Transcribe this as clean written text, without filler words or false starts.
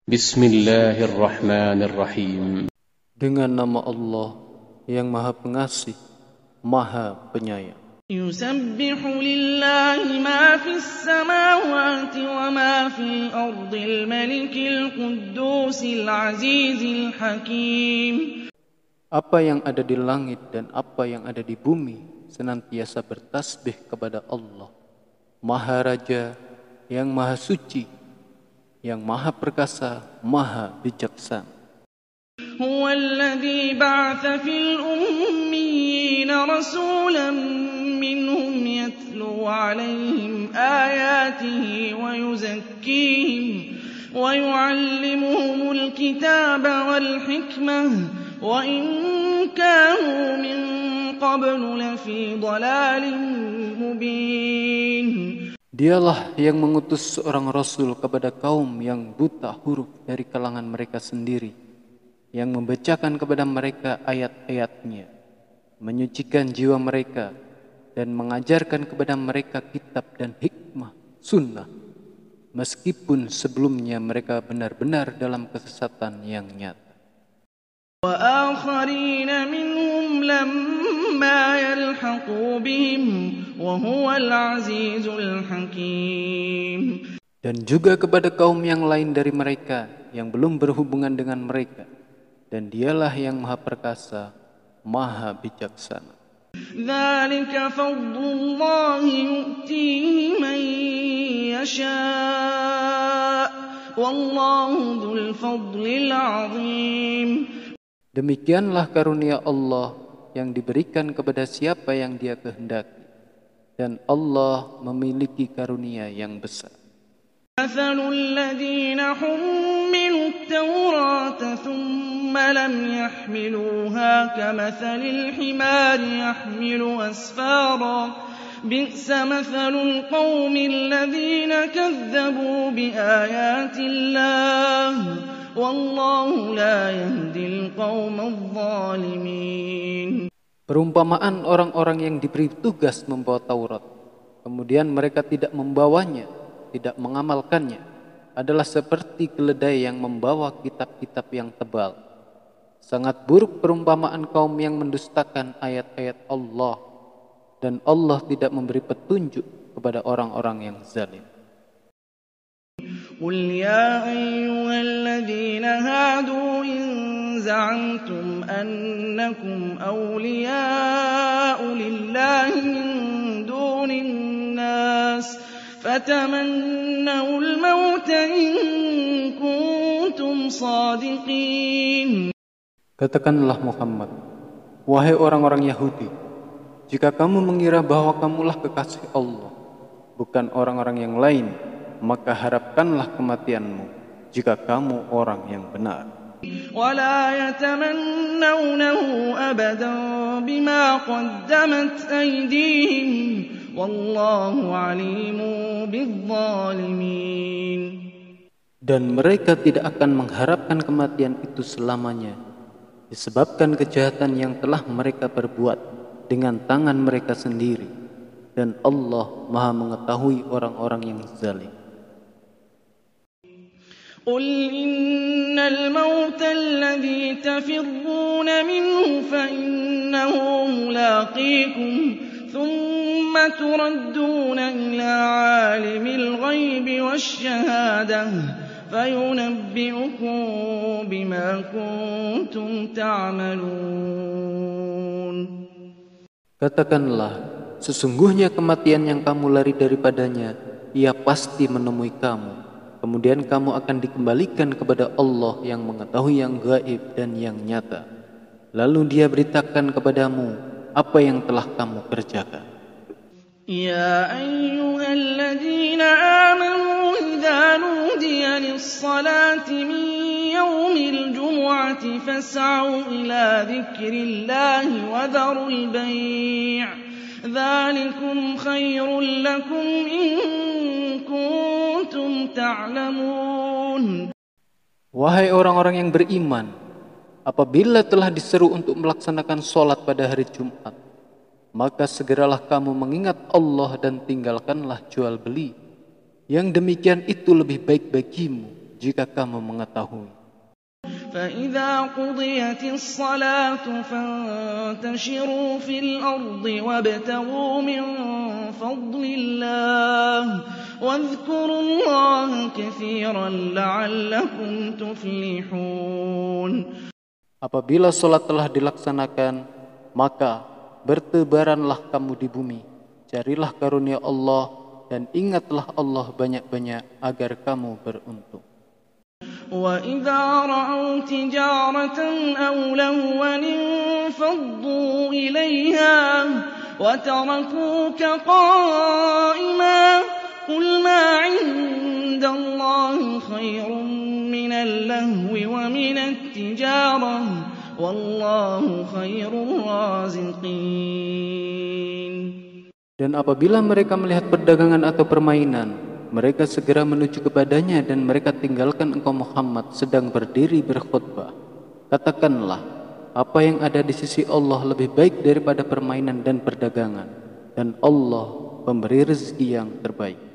Bismillahirrahmanirrahim. Dengan nama Allah yang Maha Pengasih, Maha Penyayang. يسبح لله ما في السماوات وما في الأرض الملك القدوس العزيز الحكيم. Apa yang ada di langit dan apa yang ada di bumi senantiasa bertasbih kepada Allah, Maha Raja yang Maha Suci, yang Maha Perkasa, Maha Bijaksana. هو الذي بعث في الأميين رسولا منهم يتلو عليهم آياته ويزكيهم ويعلمهم الكتاب والحكمة وإن كانوا من قبل لفي ضلال مبين. Dialah yang mengutus seorang Rasul kepada kaum yang buta huruf dari kalangan mereka sendiri, yang membacakan kepada mereka ayat-ayat-Nya, menyucikan jiwa mereka, dan mengajarkan kepada mereka kitab dan hikmah, sunnah, meskipun sebelumnya mereka benar-benar dalam kesesatan yang nyata. وآخرين منهم لما يلحقوا بهم وهو العزيز الحكيم. Dan juga kepada kaum yang lain dari mereka yang belum berhubungan dengan mereka, dan Dialah yang Maha Perkasa, Maha Bijaksana. ذلك فضل الله يؤتيه من يشاء والله ذو الفضل العظيم. Demikianlah karunia Allah yang diberikan kepada siapa yang Dia kehendaki, dan Allah memiliki karunia yang besar. مثل الذين حملوا التوراة ثم لم يحملوها كمثل الحمار يحمل أسفارا بئس مثل القوم الذين كذبوا بآيات الله والله لا يهدي القوم الظالمين. Perumpamaan orang-orang yang diberi tugas membawa Taurat, kemudian mereka tidak membawanya, tidak mengamalkannya, adalah seperti keledai yang membawa kitab-kitab yang tebal. Sangat buruk perumpamaan kaum yang mendustakan ayat-ayat Allah, dan Allah tidak memberi petunjuk kepada orang-orang yang zalim. قل يا أيها الذين هادوا إن زعمتم أنكم أولياء لله من دون الناس فتمنوا الموت إن كنتم صادقين. Katakanlah Muhammad, wahai orang-orang Yahudi, jika kamu mengira bahwa kamulah kekasih Allah, bukan orang-orang yang lain, maka harapkanlah kematianmu jika kamu orang yang benar. ولا يتمنونه أبدا بما قدمت أيديهم والله عليم بالظالمين. Dan mereka tidak akan mengharapkan kematian itu selamanya, disebabkan kejahatan yang telah mereka perbuat dengan tangan mereka sendiri, dan Allah Maha mengetahui orang-orang yang zalim. قل إن الموت الذي تفرون منه فإنه ملاقيكم ثم تردون إلى عالم الغيب والشهادة فينبئكم بما كنتم تعملون. Katakanlah, sesungguhnya kematian yang kamu lari daripadanya, ia pasti menemui kamu. Kemudian kamu akan dikembalikan kepada Allah yang mengetahui yang gaib dan yang nyata. Lalu Dia beritakan kepadamu apa yang telah kamu kerjakan. Ya ayyuhalladzina amanu idza nudiya lis-salati min yaumil jumu'ati fas'au ila dzikrillahi wa dharul bai'. Dzalikum khairul lakum in kuntum ta'lamun. Wahai orang-orang yang beriman, apabila telah diseru untuk melaksanakan sholat pada hari Jumat, maka segeralah kamu mengingat Allah dan tinggalkanlah jual beli. Yang demikian itu lebih baik bagimu jika kamu mengetahui. فَإِذَا قُضِيَتِ الصَّلَاةُ فَانتَشِرُوا فِي الْأَرْضِ وَابْتَغُوا مِن فَضْلِ اللَّهِ وَاذْكُرُوا اللَّهَ كَثِيرًا لَّعَلَّكُمْ تُفْلِحُونَ. Apabila sholat telah dilaksanakan, maka bertebaranlah kamu di bumi, carilah karunia Allah, dan ingatlah Allah banyak-banyak agar kamu beruntung. وَإِذَا رَأَوْا تِجَارَةً أَوْ لَهْوًا انفَضُّوا إِلَيْهَا وَتَرَكُوكَ قَائِمًا قُلْ مَا عِندَ اللَّهِ خَيْرٌ مِّنَ اللَّهْوِ وَمِنَ التِّجَارَةِ وَاللَّهُ خَيْرُ الرَّازِقِينَ. Dan apabila mereka melihat perdagangan atau permainan, mereka segera menuju kepadanya dan mereka tinggalkan engkau Muhammad sedang berdiri berkhutbah. Katakanlah, apa yang ada di sisi Allah lebih baik daripada permainan dan perdagangan, dan Allah pemberi rezeki yang terbaik.